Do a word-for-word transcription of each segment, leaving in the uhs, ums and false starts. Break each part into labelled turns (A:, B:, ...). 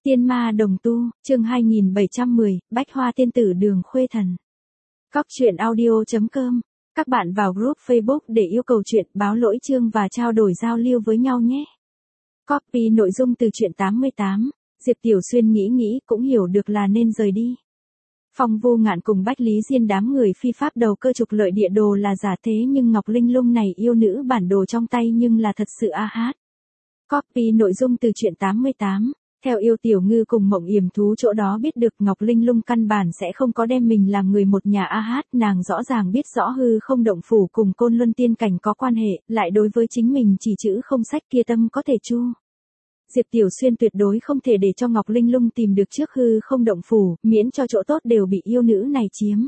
A: Tiên ma đồng tu, chương hai nghìn bảy trăm mười, Bách Hoa Tiên Tử Đường Khuê Thần. Cóc truyện audio chấm com. Các bạn vào group Facebook để yêu cầu chuyện, báo lỗi chương và trao đổi giao lưu với nhau nhé. Copy nội dung từ truyện tám mươi tám. Diệp Tiểu Xuyên nghĩ nghĩ cũng hiểu được là nên rời đi. Phong Vô Ngạn cùng Bách Lý Diên đám người phi pháp đầu cơ trục lợi địa đồ là giả thế, nhưng Ngọc Linh Lung này yêu nữ bản đồ trong tay nhưng là thật sự a hát. Copy nội dung từ truyện tám mươi tám. Theo Yêu Tiểu Ngư cùng Mộng Yểm Thú chỗ đó biết được, Ngọc Linh Lung căn bản sẽ không có đem mình làm người một nhà a hát, nàng rõ ràng biết rõ hư không động phủ cùng Côn Luân Tiên Cảnh có quan hệ, lại đối với chính mình chỉ chữ không sách kia tâm có thể chu. Diệp Tiểu Xuyên tuyệt đối không thể để cho Ngọc Linh Lung tìm được trước hư không động phủ, miễn cho chỗ tốt đều bị yêu nữ này chiếm.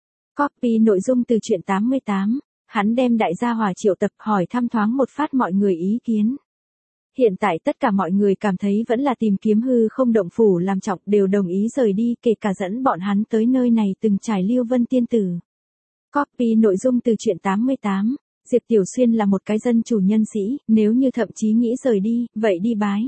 A: Copy nội dung từ truyện tám mươi tám. Hắn đem đại gia hỏa triệu tập hỏi thăm thoáng một phát mọi người ý kiến. Hiện tại tất cả mọi người cảm thấy vẫn là tìm kiếm hư không động phủ làm trọng, đều đồng ý rời đi, kể cả dẫn bọn hắn tới nơi này từng trải Lưu Vân Tiên Tử. Copy nội dung từ truyện tám mươi tám. Diệp Tiểu Xuyên là một cái dân chủ nhân sĩ, nếu như thậm chí nghĩ rời đi, vậy đi bái.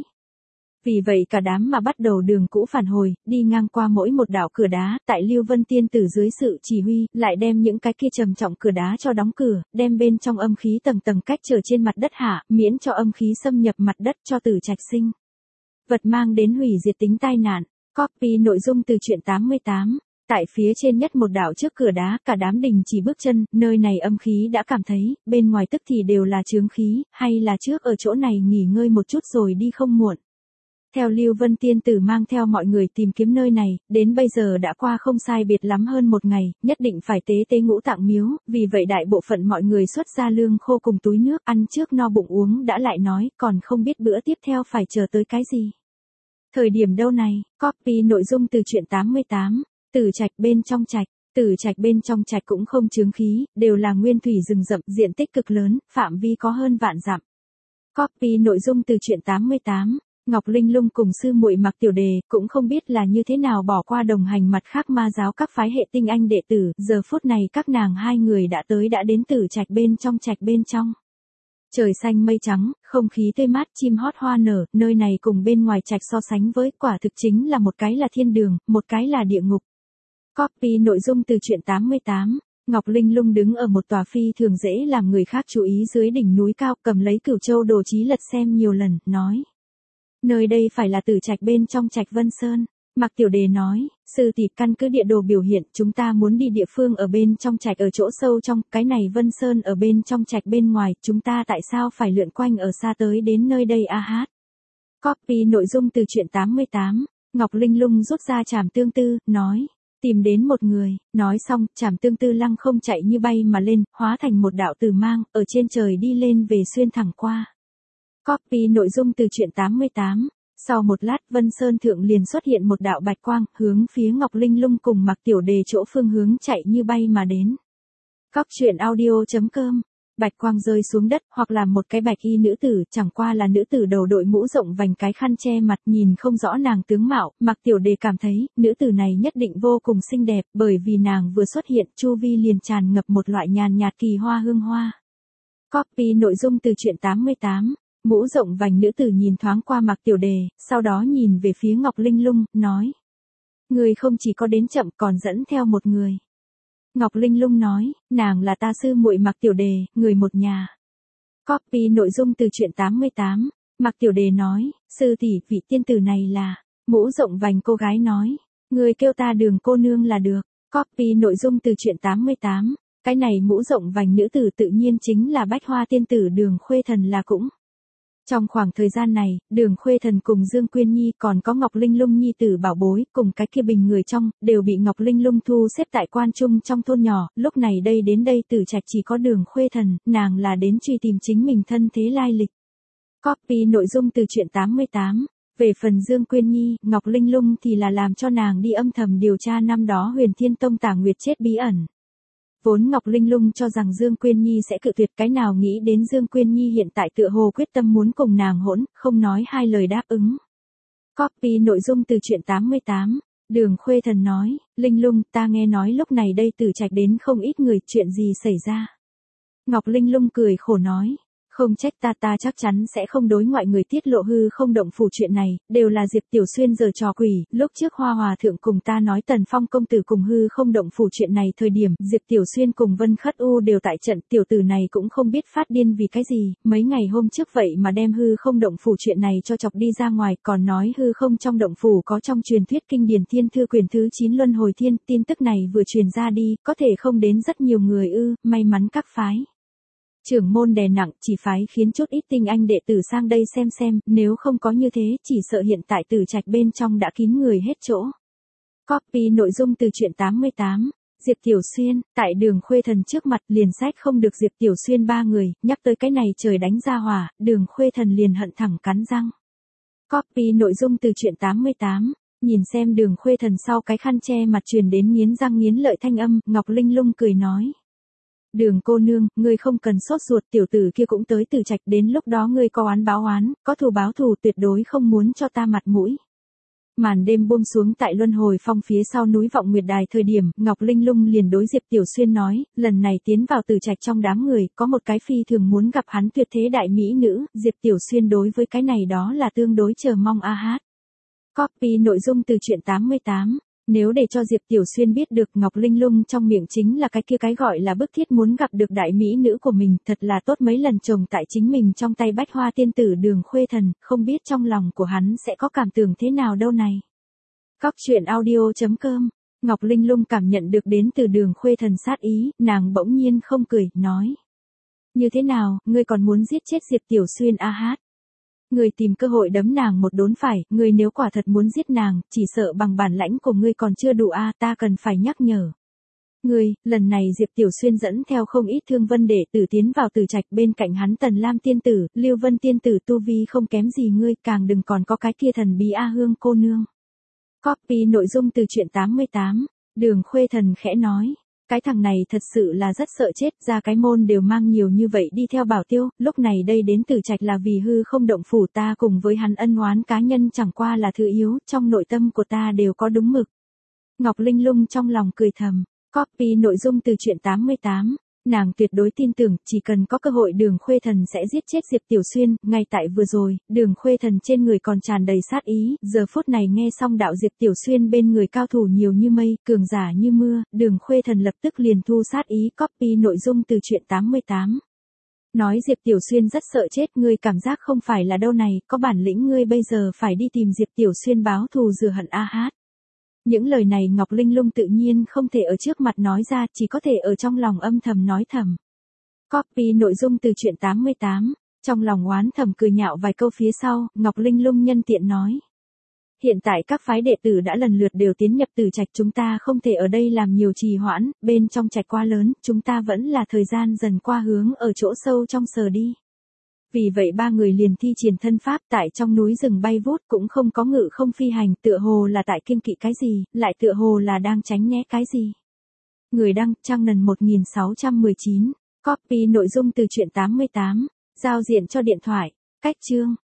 A: Vì vậy cả đám mà bắt đầu đường cũ phản hồi, đi ngang qua mỗi một đạo cửa đá, tại Lưu Vân Tiên Tử dưới sự chỉ huy, lại đem những cái kia trầm trọng cửa đá cho đóng cửa, đem bên trong âm khí tầng tầng cách trở trên mặt đất hạ, miễn cho âm khí xâm nhập mặt đất cho tử trạch sinh. Vật mang đến hủy diệt tính tai nạn. Copy nội dung từ truyện tám mươi tám. Tại phía trên nhất một đạo trước cửa đá, cả đám đình chỉ bước chân, nơi này âm khí đã cảm thấy, bên ngoài tức thì đều là chướng khí, hay là trước ở chỗ này nghỉ ngơi một chút rồi đi không muộn. Theo Lưu Vân Tiên Tử mang theo mọi người tìm kiếm nơi này, đến bây giờ đã qua không sai biệt lắm hơn một ngày, nhất định phải tế tế ngũ tạng miếu, vì vậy đại bộ phận mọi người xuất ra lương khô cùng túi nước, ăn trước no bụng uống đã lại nói, còn không biết bữa tiếp theo phải chờ tới cái gì. Thời điểm đâu này, copy nội dung từ truyện tám mươi tám, Tử Trạch bên trong trạch. Tử Trạch bên trong trạch cũng không chướng khí, đều là nguyên thủy rừng rậm, diện tích cực lớn, phạm vi có hơn vạn dặm. Copy nội dung từ truyện tám mươi tám. Ngọc Linh Lung cùng sư muội Mạc Tiểu Đề cũng không biết là như thế nào bỏ qua đồng hành mặt khác ma giáo các phái hệ tinh anh đệ tử, giờ phút này các nàng hai người đã tới đã đến Tử Trạch bên trong trạch bên trong. Trời xanh mây trắng, không khí tươi mát, chim hót hoa nở, nơi này cùng bên ngoài trạch so sánh với, quả thực chính là một cái là thiên đường, một cái là địa ngục. Copy nội dung từ truyện tám mươi tám. Ngọc Linh Lung đứng ở một tòa phi thường dễ làm người khác chú ý dưới đỉnh núi cao, cầm lấy Cửu Châu đồ chí lật xem nhiều lần, nói. Nơi đây phải là Tử Trạch bên trong trạch Vân Sơn. Mạc Tiểu Đề nói, sư tỷ, căn cứ địa đồ biểu hiện, chúng ta muốn đi địa phương ở bên trong trạch ở chỗ sâu trong, cái này Vân Sơn ở bên trong trạch bên ngoài, chúng ta tại sao phải lượn quanh ở xa tới đến nơi đây a hát. Copy nội dung từ truyện tám mươi tám. Ngọc Linh Lung rút ra trảm tương tư, nói, tìm đến một người, nói xong, trảm tương tư lăng không chạy như bay mà lên, hóa thành một đạo tử mang, ở trên trời đi lên về xuyên thẳng qua. Copy nội dung từ truyện tám mươi tám. Sau một lát, Vân Sơn thượng liền xuất hiện một đạo bạch quang, hướng phía Ngọc Linh Lung cùng Mạc Tiểu Đề chỗ phương hướng chạy như bay mà đến. Cóc truyện audio chấm com. Bạch quang rơi xuống đất, hoặc là một cái bạch y nữ tử, chẳng qua là nữ tử đầu đội mũ rộng vành, cái khăn che mặt, nhìn không rõ nàng tướng mạo. Mạc Tiểu Đề cảm thấy, nữ tử này nhất định vô cùng xinh đẹp, bởi vì nàng vừa xuất hiện, chu vi liền tràn ngập một loại nhàn nhạt kỳ hoa hương hoa. Copy nội dung từ truyện tám mươi tám. Mũ rộng vành nữ tử nhìn thoáng qua Mạc Tiểu Đề, sau đó nhìn về phía Ngọc Linh Lung, nói. Người không chỉ có đến chậm còn dẫn theo một người. Ngọc Linh Lung nói, nàng là ta sư muội Mạc Tiểu Đề, người một nhà. Copy nội dung từ truyện tám mươi tám. Mạc Tiểu Đề nói, sư tỷ, vị tiên tử này là. Mũ rộng vành cô gái nói, người kêu ta Đường cô nương là được. Copy nội dung từ truyện tám mươi tám. Cái này mũ rộng vành nữ tử tự nhiên chính là Bách Hoa Tiên Tử Đường Khuê Thần là cũng. Trong khoảng thời gian này, Đường Khuê Thần cùng Dương Quyên Nhi còn có Ngọc Linh Lung nhi tử bảo bối, cùng cái kia bình người trong, đều bị Ngọc Linh Lung thu xếp tại quan trung trong thôn nhỏ, lúc này đây đến đây Tử Trạch chỉ có Đường Khuê Thần, nàng là đến truy tìm chính mình thân thế lai lịch. Copy nội dung từ truyện tám mươi tám. Về phần Dương Quyên Nhi, Ngọc Linh Lung thì là làm cho nàng đi âm thầm điều tra năm đó Huyền Thiên Tông Tả Nguyệt chết bí ẩn. Vốn Ngọc Linh Lung cho rằng Dương Quyên Nhi sẽ cự tuyệt, cái nào nghĩ đến Dương Quyên Nhi hiện tại tựa hồ quyết tâm muốn cùng nàng hỗn, không nói hai lời đáp ứng. Copy nội dung từ truyện tám mươi tám. Đường Khuê Thần nói, Linh Lung, ta nghe nói lúc này đây Tử Trạch đến không ít người, chuyện gì xảy ra. Ngọc Linh Lung cười khổ nói, Không trách ta ta chắc chắn sẽ không đối ngoại người tiết lộ hư không động phủ chuyện này, đều là Diệp Tiểu Xuyên giở trò quỷ, lúc trước Hoa Hòa Thượng cùng ta nói Tần Phong công tử cùng hư không động phủ chuyện này thời điểm, Diệp Tiểu Xuyên cùng Vân Khất U đều tại trận, tiểu tử này cũng không biết phát điên vì cái gì, mấy ngày hôm trước vậy mà đem hư không động phủ chuyện này cho chọc đi ra ngoài, còn nói hư không trong động phủ có trong truyền thuyết kinh điển thiên thư quyển thứ chín luân hồi thiên, tin tức này vừa truyền ra đi, có thể không đến rất nhiều người ư, may mắn các phái trưởng môn đè nặng, chỉ phái khiến chút ít tinh anh đệ tử sang đây xem xem, nếu không có như thế, chỉ sợ hiện tại Tử Trạch bên trong đã kín người hết chỗ. Copy nội dung từ truyện tám mươi tám, Diệp Tiểu Xuyên, tại Đường Khuê Thần trước mặt liền sách không được Diệp Tiểu Xuyên ba người, nhắc tới cái này trời đánh ra hỏa, Đường Khuê Thần liền hận thẳng cắn răng. Copy nội dung từ truyện tám mươi tám. Nhìn xem Đường Khuê Thần sau cái khăn che mặt truyền đến nghiến răng nghiến lợi thanh âm, Ngọc Linh Lung cười nói. Đường cô nương, ngươi không cần sốt ruột, tiểu tử kia cũng tới Tử Trạch, đến lúc đó ngươi có oán báo oán, có thù báo thù, tuyệt đối không muốn cho ta mặt mũi. Màn đêm buông xuống tại Luân Hồi Phong phía sau núi Vọng Nguyệt Đài thời điểm, Ngọc Linh Lung liền đối Diệp Tiểu Xuyên nói, lần này tiến vào Tử Trạch trong đám người, có một cái phi thường muốn gặp hắn tuyệt thế đại mỹ nữ, Diệp Tiểu Xuyên đối với cái này đó là tương đối chờ mong a hát. Copy nội dung từ truyện tám mươi tám. Nếu để cho Diệp Tiểu Xuyên biết được Ngọc Linh Lung trong miệng chính là cái kia cái gọi là bức thiết muốn gặp được đại mỹ nữ của mình, thật là tốt mấy lần chồng tại chính mình trong tay Bách Hoa tiên tử Đường Khuê Thần, không biết trong lòng của hắn sẽ có cảm tưởng thế nào đâu này. Cóc truyện audio chấm com. Ngọc Linh Lung cảm nhận được đến từ Đường Khuê Thần sát ý, nàng bỗng nhiên không cười, nói. Như thế nào, ngươi còn muốn giết chết Diệp Tiểu Xuyên a hát? Ngươi tìm cơ hội đấm nàng một đốn phải, ngươi nếu quả thật muốn giết nàng, chỉ sợ bằng bản lãnh của ngươi còn chưa đủ a, ta cần phải nhắc nhở. Ngươi, lần này Diệp Tiểu Xuyên dẫn theo không ít thương vân đệ tử tiến vào Tử Trạch, bên cạnh hắn Tần Lam tiên tử, Lưu Vân tiên tử tu vi không kém gì ngươi, càng đừng còn có cái kia thần bí A Hương cô nương. Copy nội dung từ truyện tám mươi tám, Đường Khuê Thần khẽ nói. Cái thằng này thật sự là rất sợ chết, ra cái môn đều mang nhiều như vậy đi theo bảo tiêu, lúc này đây đến Tử Trạch là vì hư không động phủ, ta cùng với hắn ân oán cá nhân chẳng qua là thứ yếu, trong nội tâm của ta đều có đúng mực. Ngọc Linh Lung trong lòng cười thầm, copy nội dung từ truyện tám mươi tám. Nàng tuyệt đối tin tưởng, chỉ cần có cơ hội Đường Khuê Thần sẽ giết chết Diệp Tiểu Xuyên, ngay tại vừa rồi, Đường Khuê Thần trên người còn tràn đầy sát ý, giờ phút này nghe xong đạo Diệp Tiểu Xuyên bên người cao thủ nhiều như mây, cường giả như mưa, Đường Khuê Thần lập tức liền thu sát ý, copy nội dung từ truyện tám mươi tám. Nói Diệp Tiểu Xuyên rất sợ chết, ngươi cảm giác không phải là đâu này, có bản lĩnh ngươi bây giờ phải đi tìm Diệp Tiểu Xuyên báo thù rửa hận a hát. Những lời này Ngọc Linh Lung tự nhiên không thể ở trước mặt nói ra, chỉ có thể ở trong lòng âm thầm nói thầm. Copy nội dung từ truyện tám mươi tám, trong lòng oán thầm cười nhạo vài câu phía sau, Ngọc Linh Lung nhân tiện nói. Hiện tại các phái đệ tử đã lần lượt đều tiến nhập Tử Trạch, chúng ta không thể ở đây làm nhiều trì hoãn, bên trong trạch quá lớn, chúng ta vẫn là thời gian dần qua hướng ở chỗ sâu trong sờ đi. Vì vậy ba người liền thi triển thân pháp tại trong núi rừng bay vút, cũng không có ngự không phi hành, tựa hồ là tại kiêng kỵ cái gì, lại tựa hồ là đang tránh né cái gì. Người đăng, Trang Nần một nghìn sáu trăm mười chín, copy nội dung từ truyện tám mươi tám, giao diện cho điện thoại, cách chương.